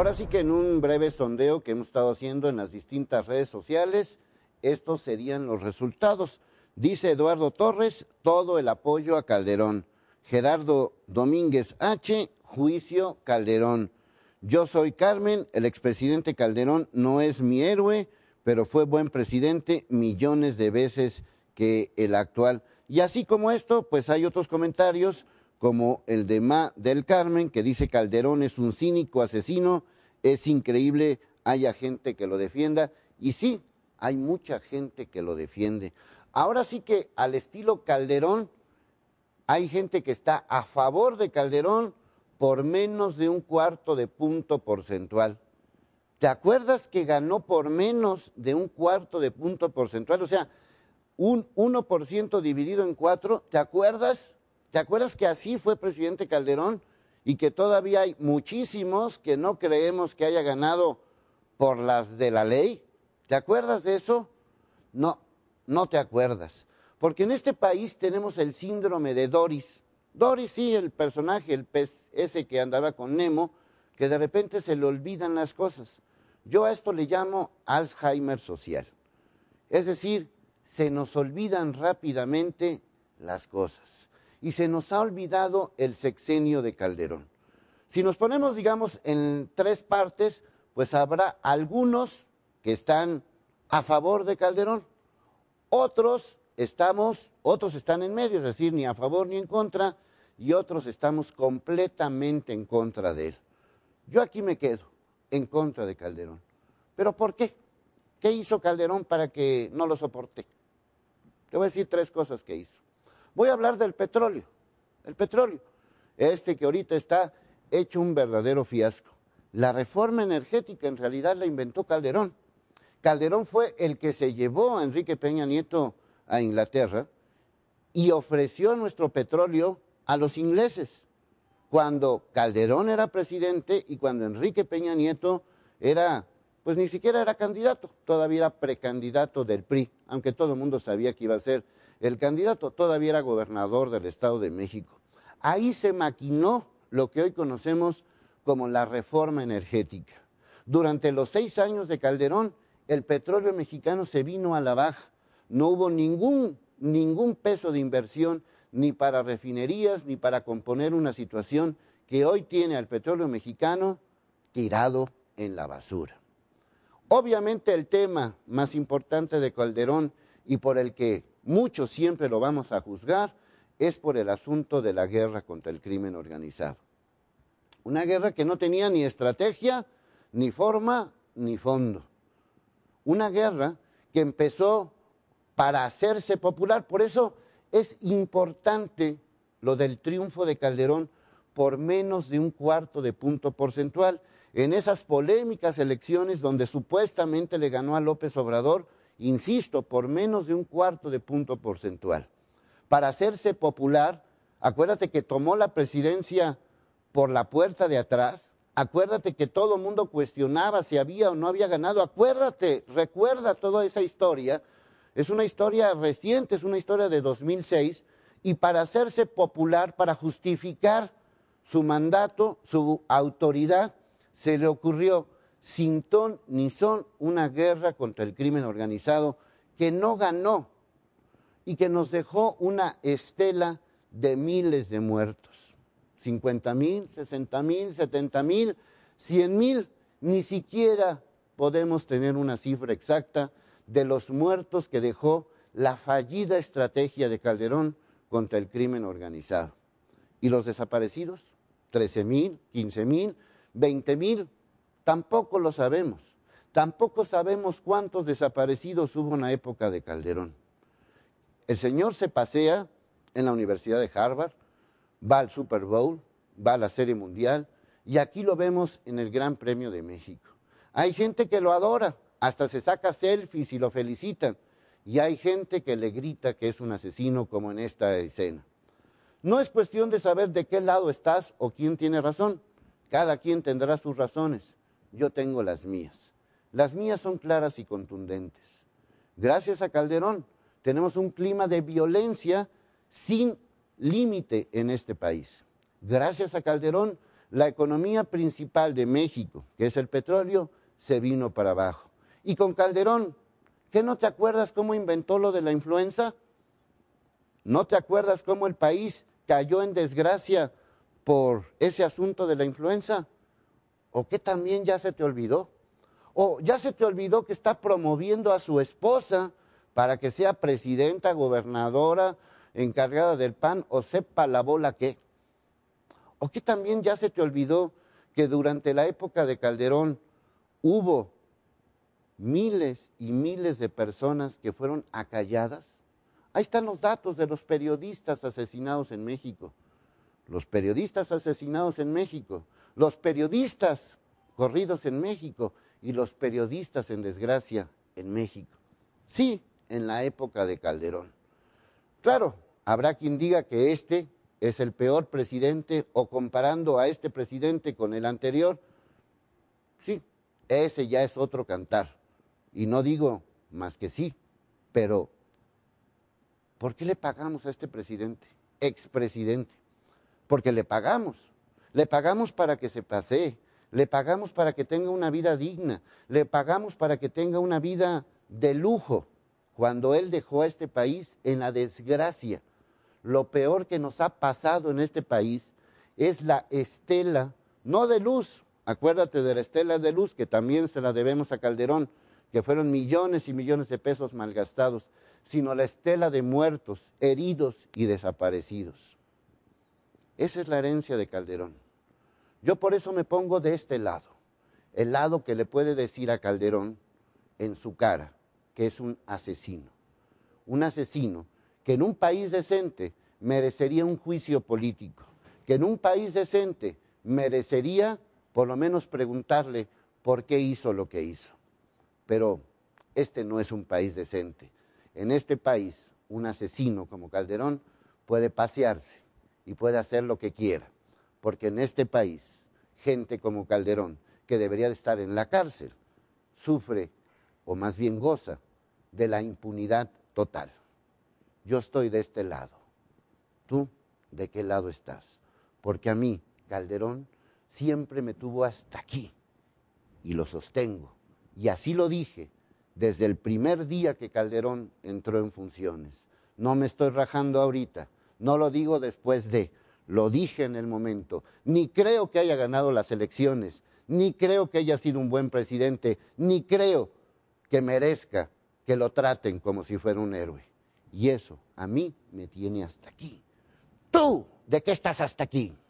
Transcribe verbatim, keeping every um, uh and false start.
Ahora sí que en un breve sondeo que hemos estado haciendo en las distintas redes sociales, estos serían los resultados. Dice Eduardo Torres, todo el apoyo a Calderón. Gerardo Domínguez H, juicio Calderón. Yo soy Carmen, el expresidente Calderón no es mi héroe, pero fue buen presidente millones de veces que el actual. Y así como esto, pues hay otros comentarios, como el de Ma del Carmen, que dice Calderón es un cínico asesino, es increíble, haya gente que lo defienda, y sí, hay mucha gente que lo defiende. Ahora sí que al estilo Calderón, hay gente que está a favor de Calderón por menos de un cuarto de punto porcentual. ¿Te acuerdas que ganó por menos de un cuarto de punto porcentual? O sea, un uno por ciento dividido en cuatro, ¿te acuerdas? ¿Te acuerdas que así fue presidente Calderón y que todavía hay muchísimos que no creemos que haya ganado por las de la ley? ¿Te acuerdas de eso? No, no te acuerdas. Porque en este país tenemos el síndrome de Doris. Doris, sí, el personaje, el pez ese que andaba con Nemo, que de repente se le olvidan las cosas. Yo a esto le llamo Alzheimer social. Es decir, se nos olvidan rápidamente las cosas. Y se nos ha olvidado el sexenio de Calderón. Si nos ponemos, digamos, en tres partes, pues habrá algunos que están a favor de Calderón, otros estamos, otros están en medio, es decir, ni a favor ni en contra, y otros estamos completamente en contra de él. Yo aquí me quedo, en contra de Calderón. ¿Pero por qué? ¿Qué hizo Calderón para que no lo soporte? Te voy a decir tres cosas que hizo. Voy a hablar del petróleo, el petróleo, este que ahorita está hecho un verdadero fiasco. La reforma energética en realidad la inventó Calderón. Calderón fue el que se llevó a Enrique Peña Nieto a Inglaterra y ofreció nuestro petróleo a los ingleses, cuando Calderón era presidente y cuando Enrique Peña Nieto era, pues ni siquiera era candidato, todavía era precandidato del P R I, aunque todo el mundo sabía que iba a ser el candidato, todavía era gobernador del Estado de México. Ahí se maquinó lo que hoy conocemos como la reforma energética. Durante los seis años de Calderón, el petróleo mexicano se vino a la baja. No hubo ningún, ningún peso de inversión ni para refinerías ni para componer una situación que hoy tiene al petróleo mexicano tirado en la basura. Obviamente el tema más importante de Calderón y por el que muchos siempre lo vamos a juzgar es por el asunto de la guerra contra el crimen organizado. Una guerra que no tenía ni estrategia, ni forma, ni fondo. Una guerra que empezó para hacerse popular. Por eso es importante lo del triunfo de Calderón por menos de un cuarto de punto porcentual. En esas polémicas elecciones donde supuestamente le ganó a López Obrador, insisto, por menos de un cuarto de punto porcentual. Para hacerse popular, acuérdate que tomó la presidencia por la puerta de atrás. Acuérdate que todo el mundo cuestionaba si había o no había ganado. Acuérdate, recuerda toda esa historia. Es una historia reciente, es una historia de dos mil seis. Y para hacerse popular, para justificar su mandato, su autoridad, se le ocurrió sin ton ni son una guerra contra el crimen organizado que no ganó y que nos dejó una estela de miles de muertos. cincuenta mil, sesenta mil, setenta mil, cien mil, ni siquiera podemos tener una cifra exacta de los muertos que dejó la fallida estrategia de Calderón contra el crimen organizado. ¿Y los desaparecidos? trece mil, quince mil, veinte mil, tampoco lo sabemos. Tampoco sabemos cuántos desaparecidos hubo en la época de Calderón. El señor se pasea en la Universidad de Harvard, va al Super Bowl, va a la Serie Mundial, y aquí lo vemos en el Gran Premio de México. Hay gente que lo adora, hasta se saca selfies y lo felicitan, y hay gente que le grita que es un asesino, como en esta escena. No es cuestión de saber de qué lado estás o quién tiene razón, cada quien tendrá sus razones, yo tengo las mías. Las mías son claras y contundentes. Gracias a Calderón tenemos un clima de violencia sin límite en este país. Gracias a Calderón la economía principal de México, que es el petróleo, se vino para abajo. Y con Calderón, ¿qué no te acuerdas cómo inventó lo de la influenza? ¿No te acuerdas cómo el país cayó en desgracia por ese asunto de la influenza? ¿O qué también ya se te olvidó? ¿O ya se te olvidó que está promoviendo a su esposa para que sea presidenta, gobernadora, encargada del P A N, o sepa la bola qué? ¿O qué también ya se te olvidó que durante la época de Calderón hubo miles y miles de personas que fueron acalladas? Ahí están los datos de los periodistas asesinados en México. Los periodistas asesinados en México, los periodistas corridos en México y los periodistas en desgracia en México. Sí, en la época de Calderón. Claro, habrá quien diga que este es el peor presidente, o comparando a este presidente con el anterior, sí, ese ya es otro cantar. Y no digo más que sí, pero ¿por qué le pagamos a este presidente, expresidente? Porque le pagamos, le pagamos para que se pasee, le pagamos para que tenga una vida digna, le pagamos para que tenga una vida de lujo, cuando él dejó a este país en la desgracia. Lo peor que nos ha pasado en este país es la estela, no de luz, acuérdate de la estela de luz, que también se la debemos a Calderón, que fueron millones y millones de pesos malgastados, sino la estela de muertos, heridos y desaparecidos. Esa es la herencia de Calderón. Yo por eso me pongo de este lado, el lado que le puede decir a Calderón en su cara que es un asesino, un asesino que en un país decente merecería un juicio político, que en un país decente merecería por lo menos preguntarle por qué hizo lo que hizo. Pero este no es un país decente. En este país, un asesino como Calderón puede pasearse y puede hacer lo que quiera, porque en este país, gente como Calderón, que debería de estar en la cárcel, sufre, o más bien goza, de la impunidad total. Yo estoy de este lado. ¿Tú de qué lado estás? Porque a mí, Calderón, siempre me tuvo hasta aquí, y lo sostengo. Y así lo dije desde el primer día que Calderón entró en funciones. No me estoy rajando ahorita, no lo digo después de, lo dije en el momento. Ni creo que haya ganado las elecciones, ni creo que haya sido un buen presidente, ni creo que merezca que lo traten como si fuera un héroe. Y eso a mí me tiene hasta aquí. ¿Tú de qué estás hasta aquí?